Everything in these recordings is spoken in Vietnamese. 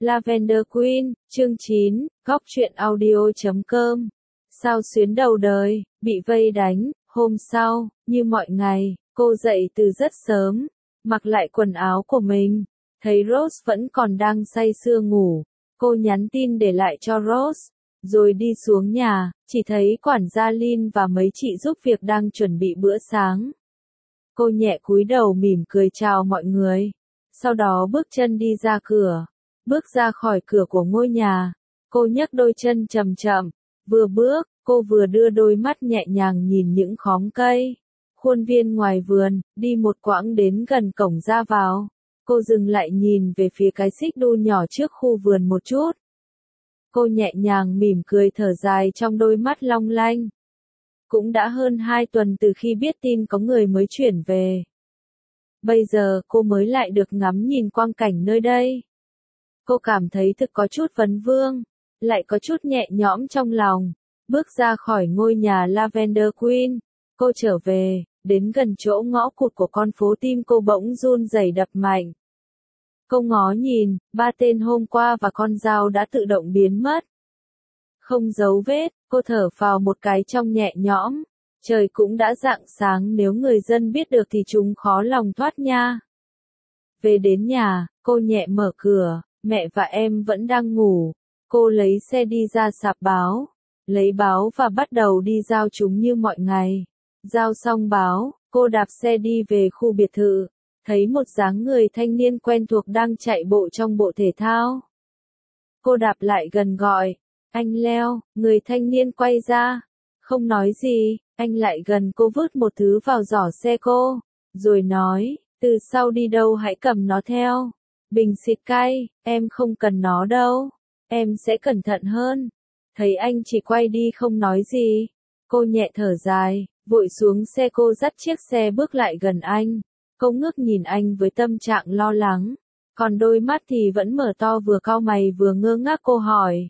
Lavender Queen, chương 9, góc truyện audio.com. Sao xuyến đầu đời, bị vây đánh, hôm sau, như mọi ngày, cô dậy từ rất sớm, mặc lại quần áo của mình, thấy Rose vẫn còn đang say sưa ngủ, cô nhắn tin để lại cho Rose, rồi đi xuống nhà, chỉ thấy quản gia Lin và mấy chị giúp việc đang chuẩn bị bữa sáng. Cô nhẹ cúi đầu mỉm cười chào mọi người, sau đó bước chân đi ra cửa. Bước ra khỏi cửa của ngôi nhà, cô nhấc đôi chân chậm chậm, vừa bước, cô vừa đưa đôi mắt nhẹ nhàng nhìn những khóm cây, khuôn viên ngoài vườn, đi một quãng đến gần cổng ra vào. Cô dừng lại nhìn về phía cái xích đu nhỏ trước khu vườn một chút. Cô nhẹ nhàng mỉm cười thở dài trong đôi mắt long lanh. Cũng đã hơn 2 tuần từ khi biết tin có người mới chuyển về. Bây giờ cô mới lại được ngắm nhìn quang cảnh nơi đây. Cô cảm thấy thực có chút vấn vương, lại có chút nhẹ nhõm trong lòng. Bước ra khỏi ngôi nhà Lavender Queen, cô trở về, đến gần chỗ ngõ cụt của con phố tim cô bỗng run rẩy đập mạnh. Cô ngó nhìn, 3 tên hôm qua và con dao đã tự động biến mất. Không dấu vết, cô thở phào một cái trong nhẹ nhõm. Trời cũng đã rạng sáng, nếu người dân biết được thì chúng khó lòng thoát nha. Về đến nhà, cô nhẹ mở cửa. Mẹ và em vẫn đang ngủ, cô lấy xe đi ra sạp báo, lấy báo và bắt đầu đi giao chúng như mọi ngày. Giao xong báo, cô đạp xe đi về khu biệt thự, thấy một dáng người thanh niên quen thuộc đang chạy bộ trong bộ thể thao. Cô đạp lại gần gọi, anh Leo, người thanh niên quay ra, không nói gì, anh lại gần cô vứt một thứ vào giỏ xe cô, rồi nói, từ sau đi đâu hãy cầm nó theo. Bình xịt cay, em không cần nó đâu, em sẽ cẩn thận hơn. Thấy anh chỉ quay đi không nói gì, cô nhẹ thở dài, vội xuống xe. Cô dắt chiếc xe bước lại gần anh, cô ngước nhìn anh với tâm trạng lo lắng, còn đôi mắt thì vẫn mở to vừa cau mày vừa ngơ ngác. Cô hỏi,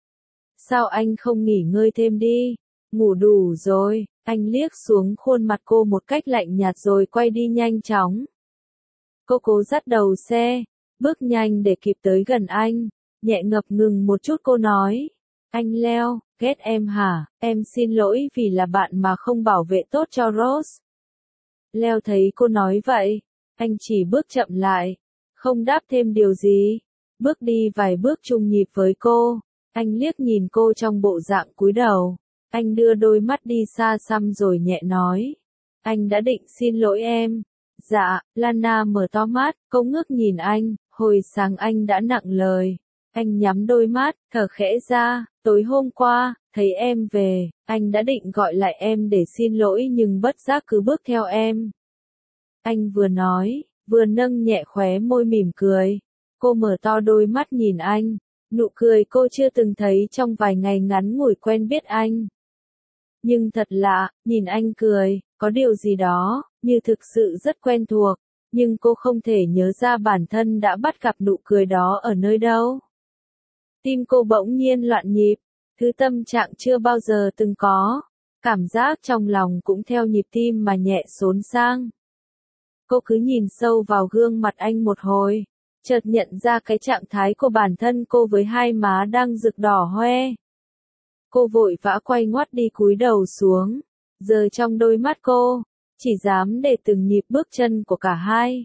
sao anh không nghỉ ngơi thêm đi, ngủ đủ rồi. Anh liếc xuống khuôn mặt cô một cách lạnh nhạt rồi quay đi nhanh chóng. Cô cố dắt đầu xe, bước nhanh để kịp tới gần anh, nhẹ ngập ngừng một chút cô nói, anh Leo, ghét em hả, em xin lỗi vì là bạn mà không bảo vệ tốt cho Rose. Leo thấy cô nói vậy, anh chỉ bước chậm lại, không đáp thêm điều gì, bước đi vài bước chung nhịp với cô, anh liếc nhìn cô trong bộ dạng cúi đầu, anh đưa đôi mắt đi xa xăm rồi nhẹ nói, anh đã định xin lỗi em. Dạ, Lana mở to mắt, cô ngước nhìn anh, hồi sáng anh đã nặng lời. Anh nhắm đôi mắt, thở khẽ ra, tối hôm qua, thấy em về, anh đã định gọi lại em để xin lỗi nhưng bất giác cứ bước theo em. Anh vừa nói, vừa nâng nhẹ khóe môi mỉm cười. Cô mở to đôi mắt nhìn anh, nụ cười cô chưa từng thấy trong vài ngày ngắn ngủi quen biết anh. Nhưng thật lạ, nhìn anh cười, có điều gì đó, như thực sự rất quen thuộc, nhưng cô không thể nhớ ra bản thân đã bắt gặp nụ cười đó ở nơi đâu. Tim cô bỗng nhiên loạn nhịp, thứ tâm trạng chưa bao giờ từng có, cảm giác trong lòng cũng theo nhịp tim mà nhẹ xốn sang. Cô cứ nhìn sâu vào gương mặt anh một hồi, chợt nhận ra cái trạng thái của bản thân cô với hai má đang rực đỏ hoe. Cô vội vã quay ngoắt đi cúi đầu xuống, giờ trong đôi mắt cô, chỉ dám để từng nhịp bước chân của cả hai.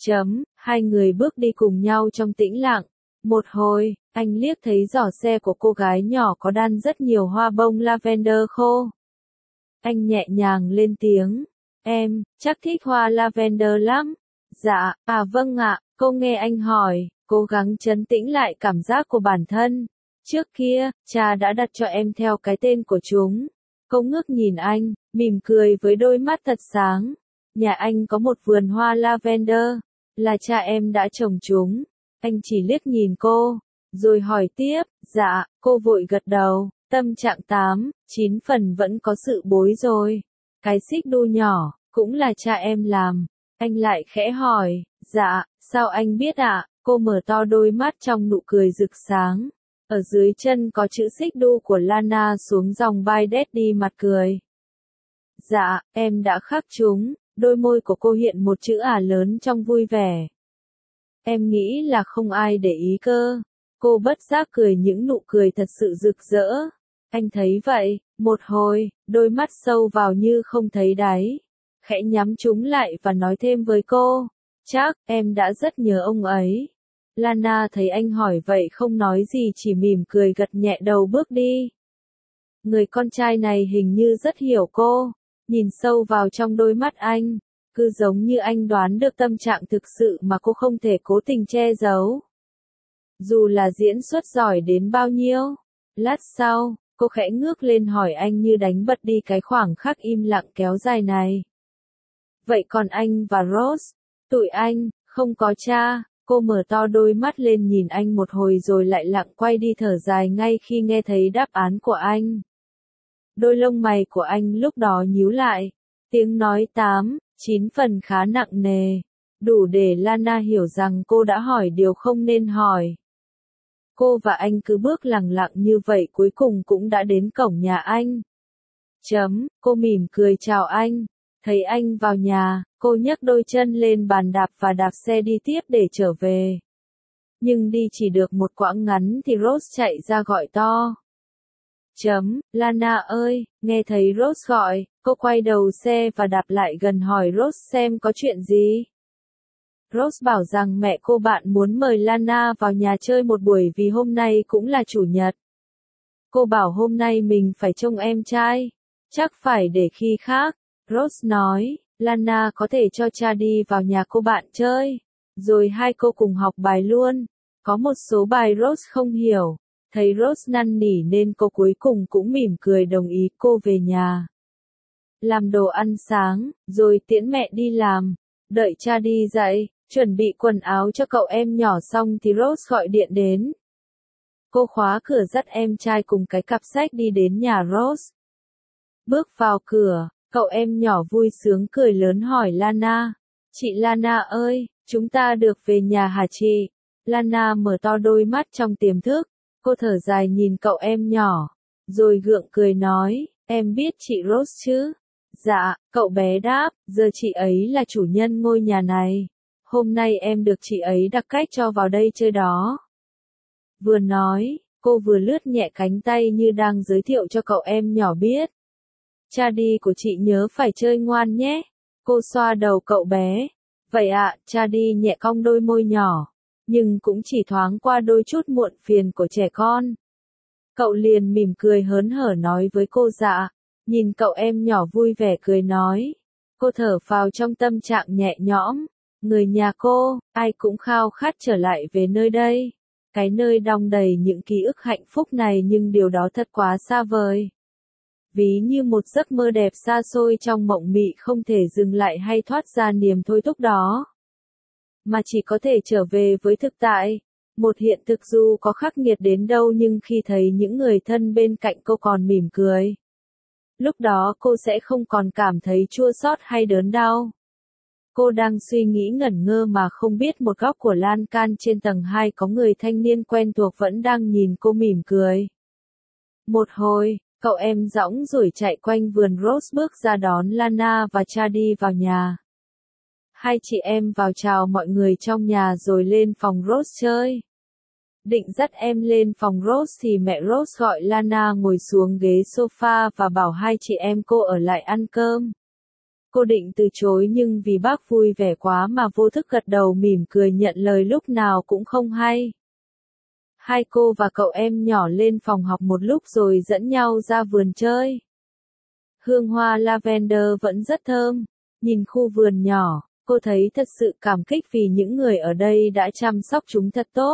Hai người bước đi cùng nhau trong tĩnh lặng. Một hồi, anh liếc thấy giỏ xe của cô gái nhỏ có đan rất nhiều hoa bông lavender khô. Anh nhẹ nhàng lên tiếng, em, chắc thích hoa lavender lắm. Dạ, vâng ạ, cô nghe anh hỏi, cố gắng trấn tĩnh lại cảm giác của bản thân. Trước kia, cha đã đặt cho em theo cái tên của chúng. Cô ngước nhìn anh, mỉm cười với đôi mắt thật sáng. Nhà anh có một vườn hoa lavender, là cha em đã trồng chúng. Anh chỉ liếc nhìn cô, rồi hỏi tiếp, dạ, cô vội gật đầu, tâm trạng 8-9 phần vẫn có sự bối rối. Cái xích đu nhỏ, cũng là cha em làm. Anh lại khẽ hỏi, dạ, sao anh biết ạ? Cô mở to đôi mắt trong nụ cười rực sáng. Ở dưới chân có chữ xích đu của Lana xuống dòng By Daddy mặt cười. Dạ, em đã khắc chúng. Đôi môi của cô hiện một chữ lớn trong vui vẻ. Em nghĩ là không ai để ý cơ. Cô bất giác cười những nụ cười thật sự rực rỡ. Anh thấy vậy, một hồi, đôi mắt sâu vào như không thấy đáy. Khẽ nhắm chúng lại và nói thêm với cô. Chắc, em đã rất nhớ ông ấy. Lana thấy anh hỏi vậy không nói gì chỉ mỉm cười gật nhẹ đầu bước đi. Người con trai này hình như rất hiểu cô. Nhìn sâu vào trong đôi mắt anh. Cứ giống như anh đoán được tâm trạng thực sự mà cô không thể cố tình che giấu. Dù là diễn xuất giỏi đến bao nhiêu. Lát sau, cô khẽ ngước lên hỏi anh như đánh bật đi cái khoảng khắc im lặng kéo dài này. Vậy còn anh và Rose? Tụi anh, không có cha. Cô mở to đôi mắt lên nhìn anh một hồi rồi lại lặng quay đi thở dài ngay khi nghe thấy đáp án của anh. Đôi lông mày của anh lúc đó nhíu lại. Tiếng nói 8-9 phần khá nặng nề. Đủ để Lana hiểu rằng cô đã hỏi điều không nên hỏi. Cô và anh cứ bước lặng lặng như vậy cuối cùng cũng đã đến cổng nhà anh. Cô mỉm cười chào anh. Thấy anh vào nhà, cô nhấc đôi chân lên bàn đạp và đạp xe đi tiếp để trở về. Nhưng đi chỉ được một quãng ngắn thì Rose chạy ra gọi to. Lana ơi, nghe thấy Rose gọi, cô quay đầu xe và đạp lại gần hỏi Rose xem có chuyện gì. Rose bảo rằng mẹ cô bạn muốn mời Lana vào nhà chơi một buổi vì hôm nay cũng là chủ nhật. Cô bảo hôm nay mình phải trông em trai. Chắc phải để khi khác. Rose nói, Lana có thể cho cha đi vào nhà cô bạn chơi. Rồi hai cô cùng học bài luôn. Có một số bài Rose không hiểu. Thấy Rose năn nỉ nên cô cuối cùng cũng mỉm cười đồng ý cô về nhà. Làm đồ ăn sáng, rồi tiễn mẹ đi làm. Đợi cha đi dậy, chuẩn bị quần áo cho cậu em nhỏ xong thì Rose gọi điện đến. Cô khóa cửa dắt em trai cùng cái cặp sách đi đến nhà Rose. Bước vào cửa, cậu em nhỏ vui sướng cười lớn hỏi Lana. Chị Lana ơi, chúng ta được về nhà hả chị? Lana mở to đôi mắt trong tiềm thức. Cô thở dài nhìn cậu em nhỏ. Rồi gượng cười nói, em biết chị Rose chứ? Dạ, cậu bé đáp, giờ chị ấy là chủ nhân ngôi nhà này. Hôm nay em được chị ấy đặc cách cho vào đây chơi đó. Vừa nói, cô vừa lướt nhẹ cánh tay như đang giới thiệu cho cậu em nhỏ biết. Cha đi của chị nhớ phải chơi ngoan nhé. Cô xoa đầu cậu bé. Vậy ạ, cha đi nhẹ cong đôi môi nhỏ. Nhưng cũng chỉ thoáng qua đôi chút muộn phiền của trẻ con. Cậu liền mỉm cười hớn hở nói với cô dạ. Nhìn cậu em nhỏ vui vẻ cười nói. Cô thở phào trong tâm trạng nhẹ nhõm. Người nhà cô, ai cũng khao khát trở lại về nơi đây. Cái nơi đong đầy những ký ức hạnh phúc này nhưng điều đó thật quá xa vời. Ví như một giấc mơ đẹp xa xôi trong mộng mị không thể dừng lại hay thoát ra niềm thôi thúc đó. Mà chỉ có thể trở về với thực tại. Một hiện thực dù có khắc nghiệt đến đâu nhưng khi thấy những người thân bên cạnh cô còn mỉm cười. Lúc đó cô sẽ không còn cảm thấy chua xót hay đớn đau. Cô đang suy nghĩ ngẩn ngơ mà không biết một góc của lan can trên tầng 2 có người thanh niên quen thuộc vẫn đang nhìn cô mỉm cười. Một hồi, cậu em dõng rủi chạy quanh vườn Rose bước ra đón Lana và cha đi vào nhà. Hai chị em vào chào mọi người trong nhà rồi lên phòng Rose chơi. Định dắt em lên phòng Rose thì mẹ Rose gọi Lana ngồi xuống ghế sofa và bảo hai chị em cô ở lại ăn cơm. Cô định từ chối nhưng vì bác vui vẻ quá mà vô thức gật đầu mỉm cười nhận lời lúc nào cũng không hay. Hai cô và cậu em nhỏ lên phòng học một lúc rồi dẫn nhau ra vườn chơi. Hương hoa lavender vẫn rất thơm. Nhìn khu vườn nhỏ, cô thấy thật sự cảm kích vì những người ở đây đã chăm sóc chúng thật tốt.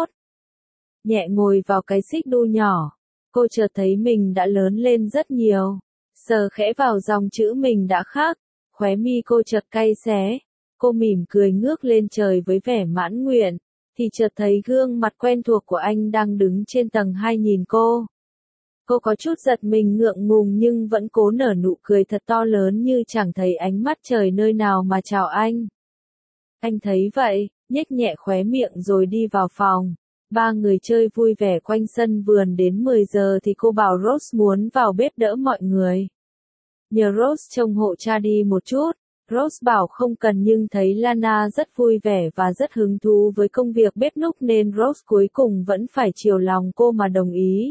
Nhẹ ngồi vào cái xích đu nhỏ, cô chợt thấy mình đã lớn lên rất nhiều. Sờ khẽ vào dòng chữ mình đã khác, khóe mi cô chợt cay xé. Cô mỉm cười ngước lên trời với vẻ mãn nguyện, thì chợt thấy gương mặt quen thuộc của anh đang đứng trên tầng 2 nhìn cô. Cô có chút giật mình ngượng ngùng nhưng vẫn cố nở nụ cười thật to lớn như chẳng thấy ánh mắt trời nơi nào mà chào anh. Anh thấy vậy, nhếch nhẹ khóe miệng rồi đi vào phòng. Ba người chơi vui vẻ quanh sân vườn đến 10 giờ thì cô bảo Rose muốn vào bếp đỡ mọi người. Nhờ Rose trông hộ cha đi một chút, Rose bảo không cần nhưng thấy Lana rất vui vẻ và rất hứng thú với công việc bếp núc nên Rose cuối cùng vẫn phải chiều lòng cô mà đồng ý.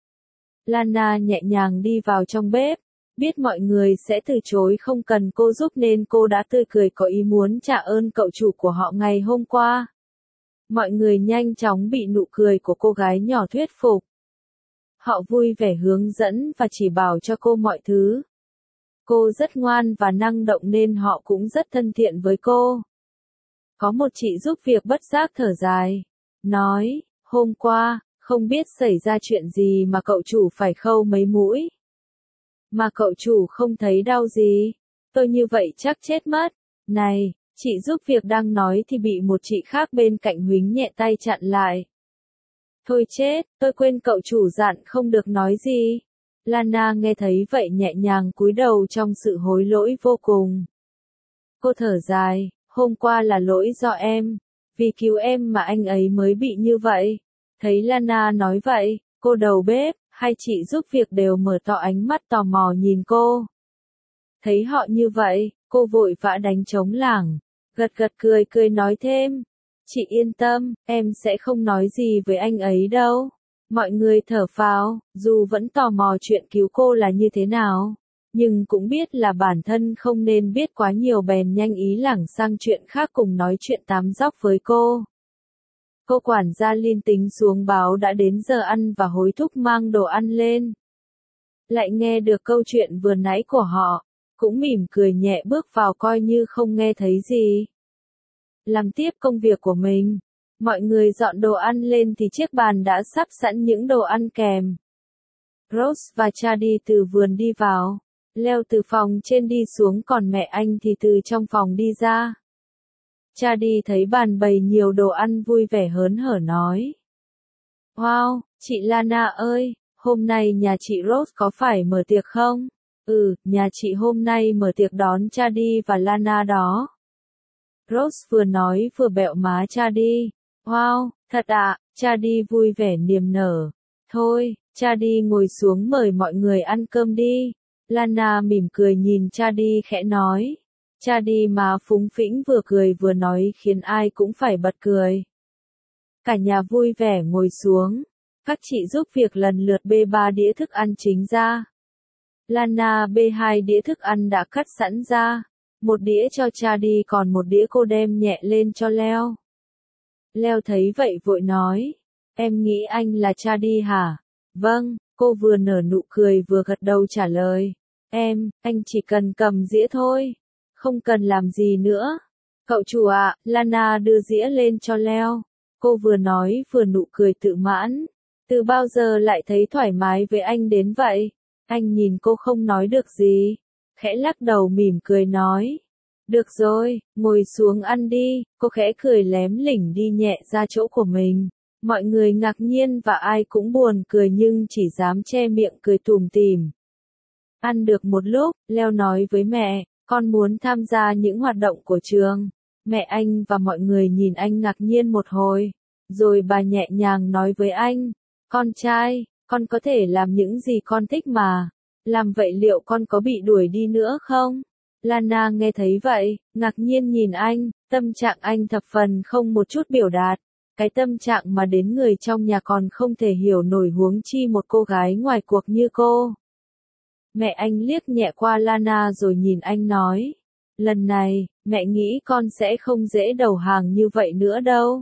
Lana nhẹ nhàng đi vào trong bếp, biết mọi người sẽ từ chối không cần cô giúp nên cô đã tươi cười có ý muốn trả ơn cậu chủ của họ ngày hôm qua. Mọi người nhanh chóng bị nụ cười của cô gái nhỏ thuyết phục. Họ vui vẻ hướng dẫn và chỉ bảo cho cô mọi thứ. Cô rất ngoan và năng động nên họ cũng rất thân thiện với cô. Có một chị giúp việc bất giác thở dài. Nói, hôm qua, không biết xảy ra chuyện gì mà cậu chủ phải khâu mấy mũi. Mà cậu chủ không thấy đau gì. Tôi như vậy chắc chết mất. Này, chị giúp việc đang nói thì bị một chị khác bên cạnh huých nhẹ tay chặn lại. Thôi chết, tôi quên cậu chủ dặn không được nói gì. Lana nghe thấy vậy nhẹ nhàng cúi đầu trong sự hối lỗi vô cùng. Cô thở dài, hôm qua là lỗi do em. Vì cứu em mà anh ấy mới bị như vậy. Thấy Lana nói vậy, cô đầu bếp, hai chị giúp việc đều mở to ánh mắt tò mò nhìn cô. Thấy họ như vậy, cô vội vã đánh trống lảng, gật gật cười cười nói thêm. Chị yên tâm, em sẽ không nói gì với anh ấy đâu. Mọi người thở phào, dù vẫn tò mò chuyện cứu cô là như thế nào, nhưng cũng biết là bản thân không nên biết quá nhiều bèn nhanh ý lảng sang chuyện khác cùng nói chuyện tám dóc với cô. Cô quản gia linh tính xuống báo đã đến giờ ăn và hối thúc mang đồ ăn lên. Lại nghe được câu chuyện vừa nãy của họ, cũng mỉm cười nhẹ bước vào coi như không nghe thấy gì. Làm tiếp công việc của mình. Mọi người dọn đồ ăn lên thì chiếc bàn đã sắp sẵn những đồ ăn kèm. Rose và Chadi từ vườn đi vào. Leo từ phòng trên đi xuống còn mẹ anh thì từ trong phòng đi ra. Chadi thấy bàn bày nhiều đồ ăn vui vẻ hớn hở nói. Wow, chị Lana ơi, hôm nay nhà chị Rose có phải mở tiệc không? Ừ, nhà chị hôm nay mở tiệc đón Chadi và Lana đó. Rose vừa nói vừa bẹo má Chadi. Wow, thật ạ, Chadi vui vẻ niềm nở. Thôi, Chadi ngồi xuống mời mọi người ăn cơm đi. Lana mỉm cười nhìn Chadi khẽ nói. Chadi mà phúng phĩnh vừa cười vừa nói khiến ai cũng phải bật cười. Cả nhà vui vẻ ngồi xuống. Các chị giúp việc lần lượt bê 3 đĩa thức ăn chính ra. Lana bê 2 đĩa thức ăn đã cắt sẵn ra. Một đĩa cho Chadi còn một đĩa cô đem nhẹ lên cho Leo. Leo thấy vậy vội nói. Em nghĩ anh là Chadi hả? Vâng, cô vừa nở nụ cười vừa gật đầu trả lời. Anh chỉ cần cầm dĩa thôi. Không cần làm gì nữa. Cậu chủ ạ, Lana đưa dĩa lên cho Leo. Cô vừa nói vừa nụ cười tự mãn. Từ bao giờ lại thấy thoải mái với anh đến vậy? Anh nhìn cô không nói được gì. Khẽ lắc đầu mỉm cười nói. Được rồi, ngồi xuống ăn đi. Cô khẽ cười lém lỉnh đi nhẹ ra chỗ của mình. Mọi người ngạc nhiên và ai cũng buồn cười nhưng chỉ dám che miệng cười tủm tỉm. Ăn được một lúc, Leo nói với mẹ, con muốn tham gia những hoạt động của trường. Mẹ anh và mọi người nhìn anh ngạc nhiên một hồi. Rồi bà nhẹ nhàng nói với anh, con trai, con có thể làm những gì con thích mà. Làm vậy liệu con có bị đuổi đi nữa không? Lana nghe thấy vậy, ngạc nhiên nhìn anh, tâm trạng anh thập phần không một chút biểu đạt. Cái tâm trạng mà đến người trong nhà còn không thể hiểu nổi huống chi một cô gái ngoài cuộc như cô. Mẹ anh liếc nhẹ qua Lana rồi nhìn anh nói. Lần này, mẹ nghĩ con sẽ không dễ đầu hàng như vậy nữa đâu.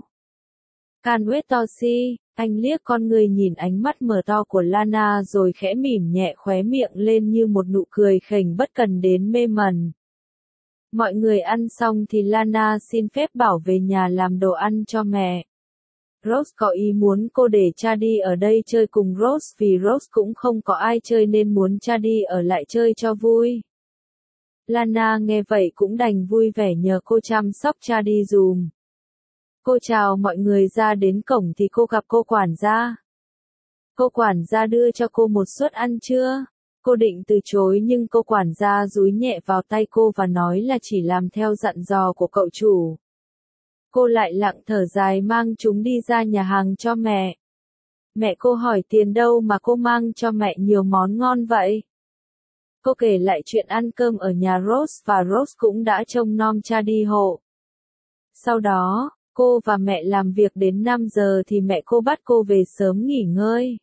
Kanwetoshi, anh liếc con người nhìn ánh mắt mở to của Lana rồi khẽ mỉm nhẹ khóe miệng lên như một nụ cười khỉnh bất cần đến mê mẩn. Mọi người ăn xong thì Lana xin phép bảo về nhà làm đồ ăn cho mẹ. Rose có ý muốn cô để Chadi ở đây chơi cùng Rose vì Rose cũng không có ai chơi nên muốn Chadi ở lại chơi cho vui. Lana nghe vậy cũng đành vui vẻ nhờ cô chăm sóc Chadi dùm. Cô chào mọi người ra đến cổng thì cô gặp cô quản gia. Cô quản gia đưa cho cô một suất ăn trưa. Cô định từ chối nhưng cô quản gia dúi nhẹ vào tay cô và nói là chỉ làm theo dặn dò của cậu chủ. Cô lại lặng thở dài mang chúng đi ra nhà hàng cho mẹ. Mẹ cô hỏi tiền đâu mà cô mang cho mẹ nhiều món ngon vậy? Cô kể lại chuyện ăn cơm ở nhà Rose và Rose cũng đã trông nom Charlie hộ. Sau đó, cô và mẹ làm việc đến 5 giờ thì mẹ cô bắt cô về sớm nghỉ ngơi.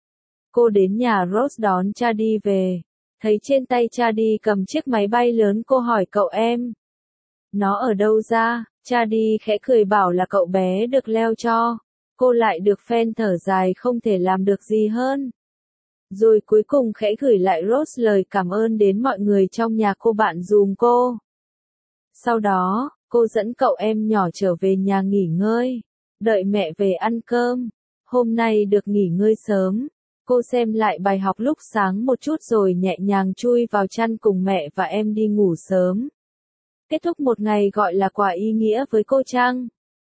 Cô đến nhà Rose đón Charlie về. Thấy trên tay Charlie cầm chiếc máy bay lớn, cô hỏi cậu em. Nó ở đâu ra? Charlie khẽ cười bảo là cậu bé được Leo cho. Cô lại được fan thở dài không thể làm được gì hơn. Rồi cuối cùng khẽ gửi lại Rose lời cảm ơn đến mọi người trong nhà cô bạn dùm cô. Sau đó, cô dẫn cậu em nhỏ trở về nhà nghỉ ngơi, đợi mẹ về ăn cơm. Hôm nay được nghỉ ngơi sớm, cô xem lại bài học lúc sáng một chút rồi nhẹ nhàng chui vào chăn cùng mẹ và em đi ngủ sớm. Kết thúc một ngày gọi là quả ý nghĩa với cô Trăng.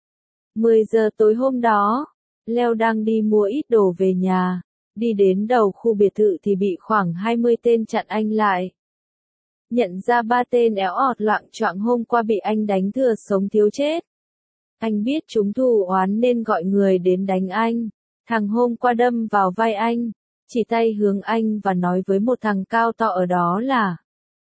10 giờ tối hôm đó, Leo đang đi mua ít đồ về nhà. Đi đến đầu khu biệt thự thì bị khoảng 20 tên chặn anh lại. Nhận ra 3 tên éo ọt loạng choạng hôm qua bị anh đánh thừa sống thiếu chết. Anh biết chúng thù oán nên gọi người đến đánh anh. Thằng hôm qua đâm vào vai anh, chỉ tay hướng anh và nói với một thằng cao to ở đó là: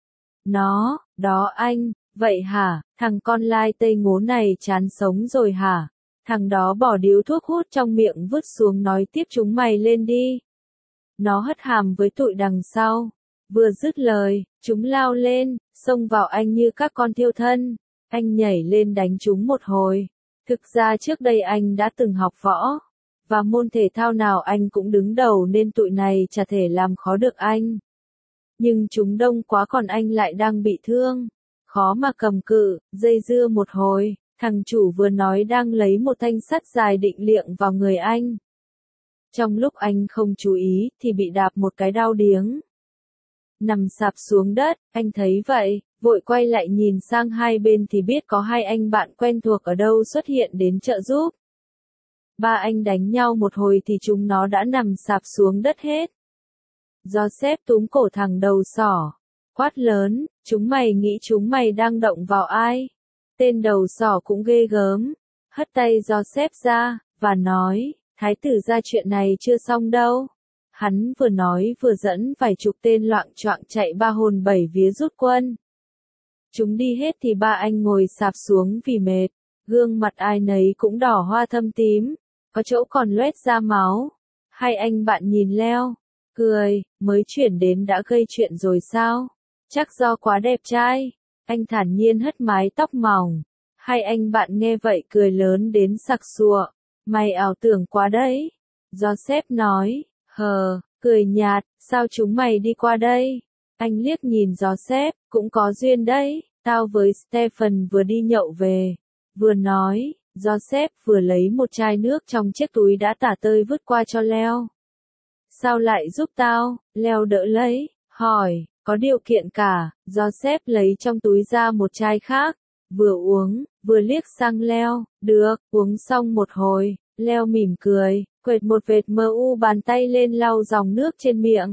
Nó, đó anh, vậy hả, thằng con lai tây ngố này chán sống rồi hả? Thằng đó bỏ điếu thuốc hút trong miệng vứt xuống nói tiếp chúng mày lên đi. Nó hất hàm với tụi đằng sau. Vừa dứt lời, chúng lao lên, xông vào anh như các con thiêu thân. Anh nhảy lên đánh chúng một hồi. Thực ra trước đây anh đã từng học võ. Và môn thể thao nào anh cũng đứng đầu nên tụi này chả thể làm khó được anh. Nhưng chúng đông quá còn anh lại đang bị thương. Khó mà cầm cự, dây dưa một hồi. Thằng chủ vừa nói đang lấy một thanh sắt dài định liệng vào người anh. Trong lúc anh không chú ý thì bị đạp một cái đau điếng. Nằm sạp xuống đất, anh thấy vậy, vội quay lại nhìn sang hai bên thì biết có hai anh bạn quen thuộc ở đâu xuất hiện đến trợ giúp. Ba anh đánh nhau một hồi thì chúng nó đã nằm sạp xuống đất hết. Joseph túm cổ thằng đầu sỏ, quát lớn, chúng mày nghĩ chúng mày đang động vào ai? Tên đầu sỏ cũng ghê gớm, hất tay Joseph ra, và nói, thái tử ra chuyện này chưa xong đâu. Hắn vừa nói vừa dẫn vài chục tên loạng choạng chạy ba hồn bảy vía rút quân. Chúng đi hết thì ba anh ngồi sạp xuống vì mệt, gương mặt ai nấy cũng đỏ hoa thâm tím, có chỗ còn loét ra máu. Hai anh bạn nhìn Leo, cười, mới chuyển đến đã gây chuyện rồi sao? Chắc do quá đẹp trai. Anh thản nhiên hất mái tóc mỏng. Hai anh bạn nghe vậy cười lớn đến sặc sụa. Mày ảo tưởng quá đấy. Joseph nói, cười nhạt, sao chúng mày đi qua đây? Anh liếc nhìn Joseph, cũng có duyên đấy, tao với Stephen vừa đi nhậu về. Vừa nói, Joseph vừa lấy một chai nước trong chiếc túi đã tả tơi vứt qua cho Leo. Sao lại giúp tao? Leo đỡ lấy, hỏi, có điều kiện cả. Joseph lấy trong túi ra một chai khác, vừa uống, vừa liếc sang Leo, được, uống xong một hồi, Leo mỉm cười, quệt một vệt mờ u bàn tay lên lau dòng nước trên miệng.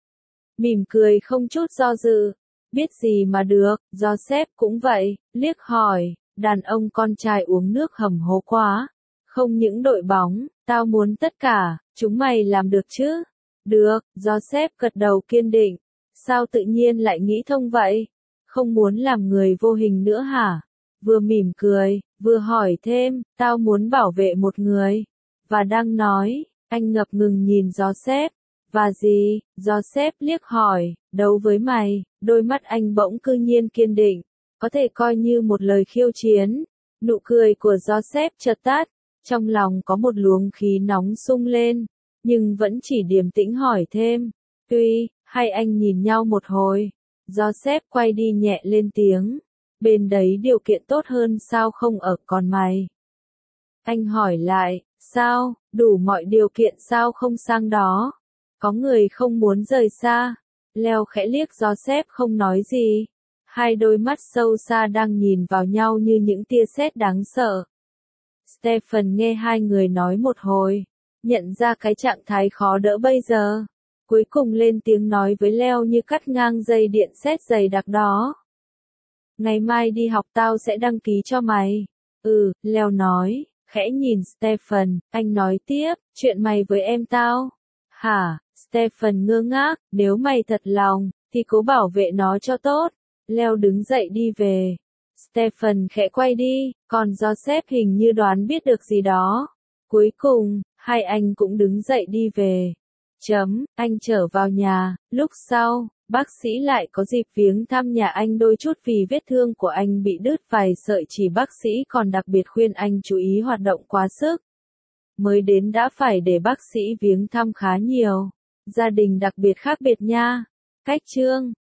Mỉm cười không chút do dự, biết gì mà được, Joseph cũng vậy, liếc hỏi, đàn ông con trai uống nước hầm hố quá, không những đội bóng, tao muốn tất cả, chúng mày làm được chứ? Được, Joseph gật đầu kiên định, sao tự nhiên lại nghĩ thông vậy? Không muốn làm người vô hình nữa hả? Vừa mỉm cười, vừa hỏi thêm, tao muốn bảo vệ một người. Và đang nói, anh ngập ngừng nhìn Joseph. Và gì? Joseph liếc hỏi, đấu với mày, đôi mắt anh bỗng cư nhiên kiên định, có thể coi như một lời khiêu chiến. Nụ cười của Joseph chợt tắt, trong lòng có một luồng khí nóng sung lên, nhưng vẫn chỉ điềm tĩnh hỏi thêm. Hai anh nhìn nhau một hồi, Joseph quay đi nhẹ lên tiếng, bên đấy điều kiện tốt hơn sao không ở còn mày? Anh hỏi lại, sao, đủ mọi điều kiện sao không sang đó? Có người không muốn rời xa. Leo khẽ liếc Joseph không nói gì. Hai đôi mắt sâu xa đang nhìn vào nhau như những tia sét đáng sợ. Stephen nghe hai người nói một hồi, nhận ra cái trạng thái khó đỡ bây giờ. Cuối cùng lên tiếng nói với Leo như cắt ngang dây điện sét dày đặc đó. Ngày mai đi học tao sẽ đăng ký cho mày. Leo nói, khẽ nhìn Stephen, anh nói tiếp, chuyện mày với em tao. Hả? Stephen ngơ ngác, nếu mày thật lòng, thì cố bảo vệ nó cho tốt. Leo đứng dậy đi về. Stephen khẽ quay đi, còn Joseph hình như đoán biết được gì đó. Cuối cùng, hai anh cũng đứng dậy đi về. Anh trở vào nhà, lúc sau, bác sĩ lại có dịp viếng thăm nhà anh đôi chút vì vết thương của anh bị đứt vài sợi chỉ, bác sĩ còn đặc biệt khuyên anh chú ý hoạt động quá sức. Mới đến đã phải để bác sĩ viếng thăm khá nhiều. Gia đình đặc biệt khác biệt nha. Cách chương